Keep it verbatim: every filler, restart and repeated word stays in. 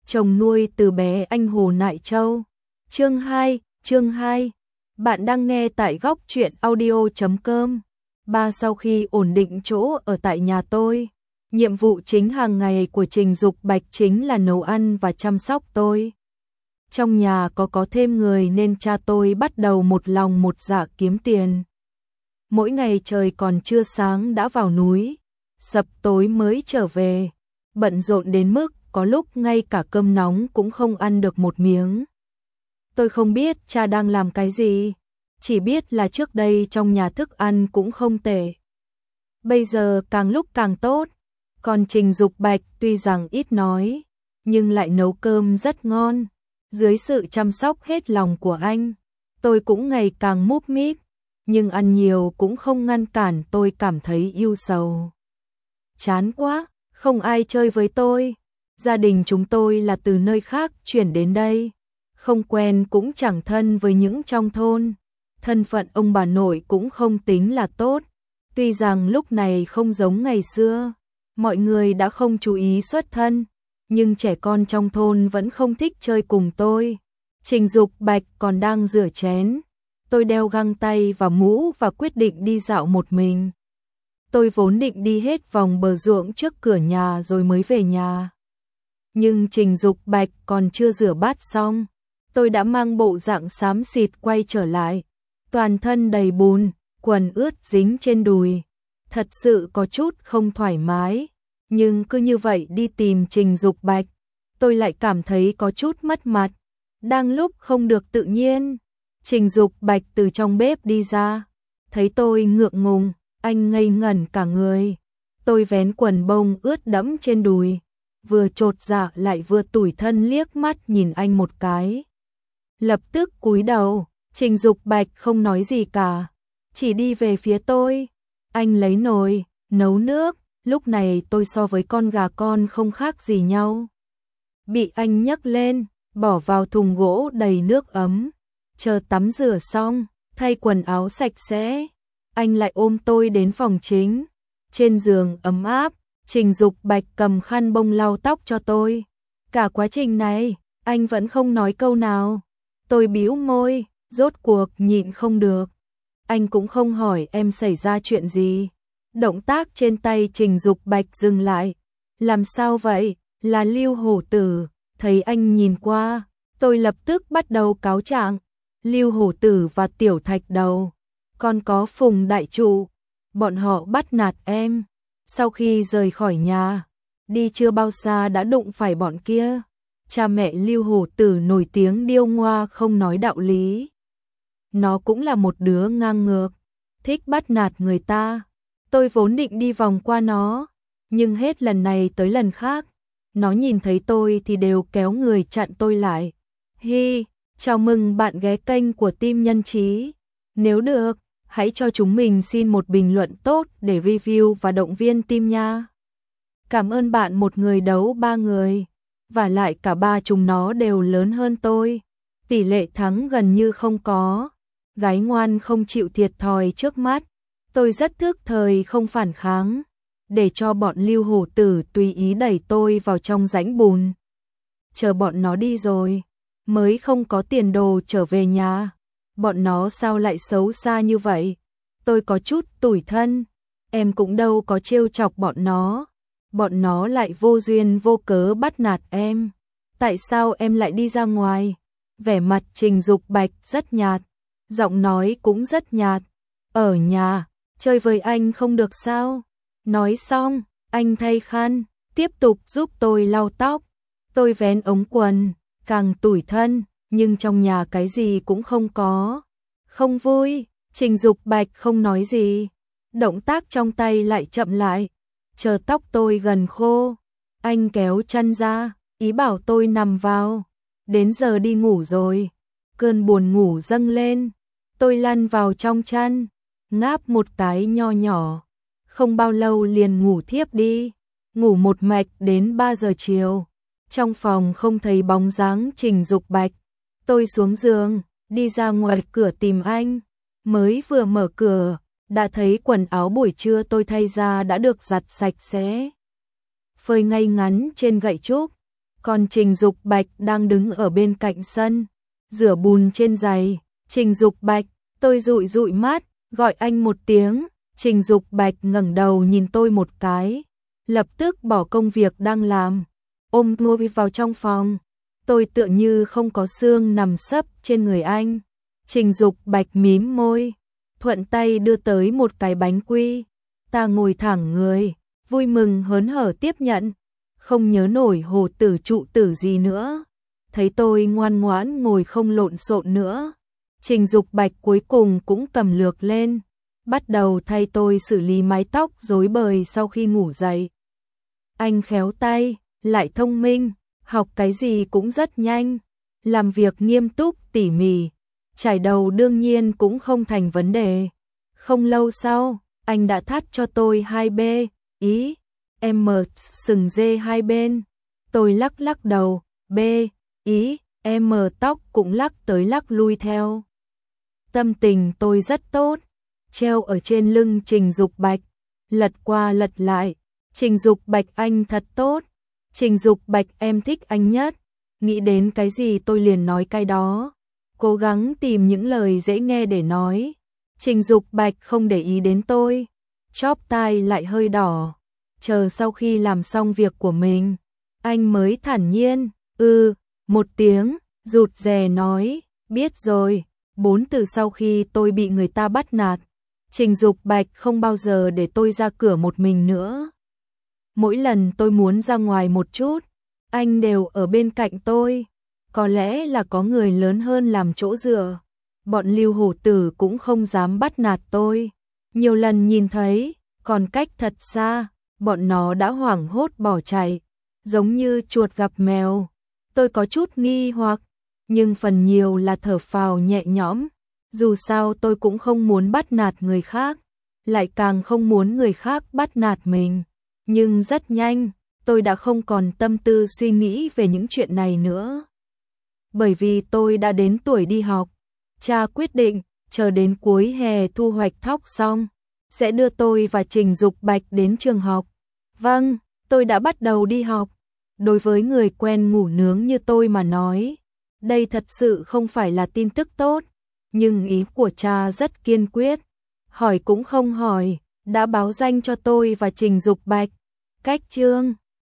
chồng nuôi từ bé anh Hồ Nại Châu. Chương hai, chương hai. Bạn đang nghe tại góc truyện audio chấm com. Ba sau khi ổn định chỗ ở tại nhà tôi, nhiệm vụ chính hàng ngày của Trình Dục Bạch chính là nấu ăn và chăm sóc tôi. Trong nhà có có thêm người nên cha tôi bắt đầu một lòng một dạ kiếm tiền. Mỗi ngày trời còn chưa sáng đã vào núi, sập tối mới trở về, bận rộn đến mức có lúc ngay cả cơm nóng cũng không ăn được một miếng. Tôi không biết cha đang làm cái gì, chỉ biết là trước đây trong nhà thức ăn cũng không tệ. Bây giờ càng lúc càng tốt, còn Trình Dục Bạch tuy rằng ít nói, nhưng lại nấu cơm rất ngon. Dưới sự chăm sóc hết lòng của anh, tôi cũng ngày càng múp míp, nhưng ăn nhiều cũng không ngăn cản tôi cảm thấy ưu sầu. Chán quá, không ai chơi với tôi. Gia đình chúng tôi là từ nơi khác chuyển đến đây, không quen cũng chẳng thân với những trong thôn. Thân phận ông bà nội cũng không tính là tốt, tuy rằng lúc này không giống ngày xưa, mọi người đã không chú ý xuất thân, nhưng trẻ con trong thôn vẫn không thích chơi cùng tôi. Trình Dục Bạch còn đang rửa chén, tôi đeo găng tay và mũ và quyết định đi dạo một mình. Tôi vốn định đi hết vòng bờ ruộng trước cửa nhà rồi mới về nhà. Nhưng Trình Dục Bạch còn chưa rửa bát xong, tôi đã mang bộ dạng xám xịt quay trở lại, toàn thân đầy bùn, quần ướt dính trên đùi, thật sự có chút không thoải mái. Nhưng cứ như vậy đi tìm Trình Dục Bạch, tôi lại cảm thấy có chút mất mặt. Đang lúc không được tự nhiên, Trình Dục Bạch từ trong bếp đi ra, thấy tôi ngượng ngùng, anh ngây ngẩn cả người. Tôi vén quần bông ướt đẫm trên đùi, vừa chột dạ lại vừa tủi thân liếc mắt nhìn anh một cái. Lập tức cúi đầu, Trình Dục Bạch không nói gì cả, chỉ đi về phía tôi. Anh lấy nồi, nấu nước, lúc này tôi so với con gà con không khác gì nhau. Bị anh nhấc lên, bỏ vào thùng gỗ đầy nước ấm, chờ tắm rửa xong, thay quần áo sạch sẽ, anh lại ôm tôi đến phòng chính. Trên giường ấm áp, Trình Dục Bạch cầm khăn bông lau tóc cho tôi. Cả quá trình này, anh vẫn không nói câu nào. Tôi bĩu môi, rốt cuộc nhịn không được. Anh cũng không hỏi em xảy ra chuyện gì. Động tác trên tay Trình Dục Bạch dừng lại. Làm sao vậy? Là Lưu Hổ Tử. Thấy anh nhìn qua, tôi lập tức bắt đầu cáo trạng. Lưu Hổ Tử và Tiểu Thạch Đầu, còn có Phùng Đại Trụ, bọn họ bắt nạt em. Sau khi rời khỏi nhà, đi chưa bao xa đã đụng phải bọn kia. Cha mẹ Lưu Hổ Tử nổi tiếng điêu ngoa không nói đạo lý. Nó cũng là một đứa ngang ngược, thích bắt nạt người ta. Tôi vốn định đi vòng qua nó, nhưng hết lần này tới lần khác, nó nhìn thấy tôi thì đều kéo người chặn tôi lại. Hi, chào mừng bạn ghé kênh của Team Nhân Trí. Nếu được, hãy cho chúng mình xin một bình luận tốt để review và động viên team nha. Cảm ơn bạn. Một người đấu ba người, và lại cả ba chúng nó đều lớn hơn tôi. Tỷ lệ thắng gần như không có. Gái ngoan không chịu thiệt thòi trước mắt. Tôi rất thức thời không phản kháng, để cho bọn Lưu Hổ Tử tùy ý đẩy tôi vào trong rãnh bùn. Chờ bọn nó đi rồi, mới không có tiền đồ trở về nhà. Bọn nó sao lại xấu xa như vậy? Tôi có chút tủi thân. Em cũng đâu có trêu chọc bọn nó. Bọn nó lại vô duyên vô cớ bắt nạt em. Tại sao em lại đi ra ngoài? Vẻ mặt Trình Dục Bạch rất nhạt, giọng nói cũng rất nhạt. Ở nhà, chơi với anh không được sao? Nói xong, anh thay khăn, tiếp tục giúp tôi lau tóc. Tôi vén ống quần, càng tủi thân, nhưng trong nhà cái gì cũng không có. Không vui, Trình Dục Bạch không nói gì. Động tác trong tay lại chậm lại, chờ tóc tôi gần khô. Anh kéo chăn ra, ý bảo tôi nằm vào. Đến giờ đi ngủ rồi. Cơn buồn ngủ dâng lên. Tôi lăn vào trong chăn, ngáp một cái nho nhỏ. Không bao lâu liền ngủ thiếp đi. Ngủ một mạch đến ba giờ chiều. Trong phòng không thấy bóng dáng Trình Dục Bạch. Tôi xuống giường, đi ra ngoài cửa tìm anh. Mới vừa mở cửa, đã thấy quần áo buổi trưa tôi thay ra đã được giặt sạch sẽ, phơi ngay ngắn trên gậy trúc. Còn Trình Dục Bạch đang đứng ở bên cạnh sân, rửa bùn trên giày. Trình Dục Bạch, tôi dụi dụi mắt, gọi anh một tiếng. Trình Dục Bạch ngẩng đầu nhìn tôi một cái, lập tức bỏ công việc đang làm, ôm tôi vào trong phòng. Tôi tựa như không có xương nằm sấp trên người anh. Trình Dục Bạch mím môi, thuận tay đưa tới một cái bánh quy. Ta ngồi thẳng người, vui mừng hớn hở tiếp nhận, không nhớ nổi hồ tử trụ tử gì nữa. Thấy tôi ngoan ngoãn ngồi không lộn xộn nữa, Trình Dục Bạch cuối cùng cũng cầm lược lên, bắt đầu thay tôi xử lý mái tóc rối bời sau khi ngủ dậy. Anh khéo tay, lại thông minh, học cái gì cũng rất nhanh, làm việc nghiêm túc tỉ mỉ, chải đầu đương nhiên cũng không thành vấn đề. Không lâu sau, anh đã thắt cho tôi hai bê, ý, M sừng dê hai bên. Tôi lắc lắc đầu, B, ý, M tóc cũng lắc tới lắc lui theo. Tâm tình tôi rất tốt, treo ở trên lưng Trình Dục Bạch, lật qua lật lại. Trình Dục Bạch anh thật tốt, Trình Dục Bạch em thích anh nhất. Nghĩ đến cái gì tôi liền nói cái đó, cố gắng tìm những lời dễ nghe để nói. Trình Dục Bạch không để ý đến tôi, chóp tai lại hơi đỏ. Chờ sau khi làm xong việc của mình, anh mới thản nhiên, ư, một tiếng, rụt rè nói, biết rồi. Bốn từ sau khi tôi bị người ta bắt nạt, Trình Dục Bạch không bao giờ để tôi ra cửa một mình nữa. Mỗi lần tôi muốn ra ngoài một chút, anh đều ở bên cạnh tôi. Có lẽ là có người lớn hơn làm chỗ dựa, bọn Lưu Hổ Tử cũng không dám bắt nạt tôi. Nhiều lần nhìn thấy, còn cách thật xa, bọn nó đã hoảng hốt bỏ chạy, giống như chuột gặp mèo. Tôi có chút nghi hoặc, nhưng phần nhiều là thở phào nhẹ nhõm. Dù sao tôi cũng không muốn bắt nạt người khác, lại càng không muốn người khác bắt nạt mình. Nhưng rất nhanh, tôi đã không còn tâm tư suy nghĩ về những chuyện này nữa. Bởi vì tôi đã đến tuổi đi học, cha quyết định, chờ đến cuối hè thu hoạch thóc xong, sẽ đưa tôi và Trình Dục Bạch đến trường học. Vâng, tôi đã bắt đầu đi học. Đối với người quen ngủ nướng như tôi mà nói, đây thật sự không phải là tin tức tốt. Nhưng ý của cha rất kiên quyết, hỏi cũng không hỏi, đã báo danh cho tôi và Trình Dục Bạch. Cách chương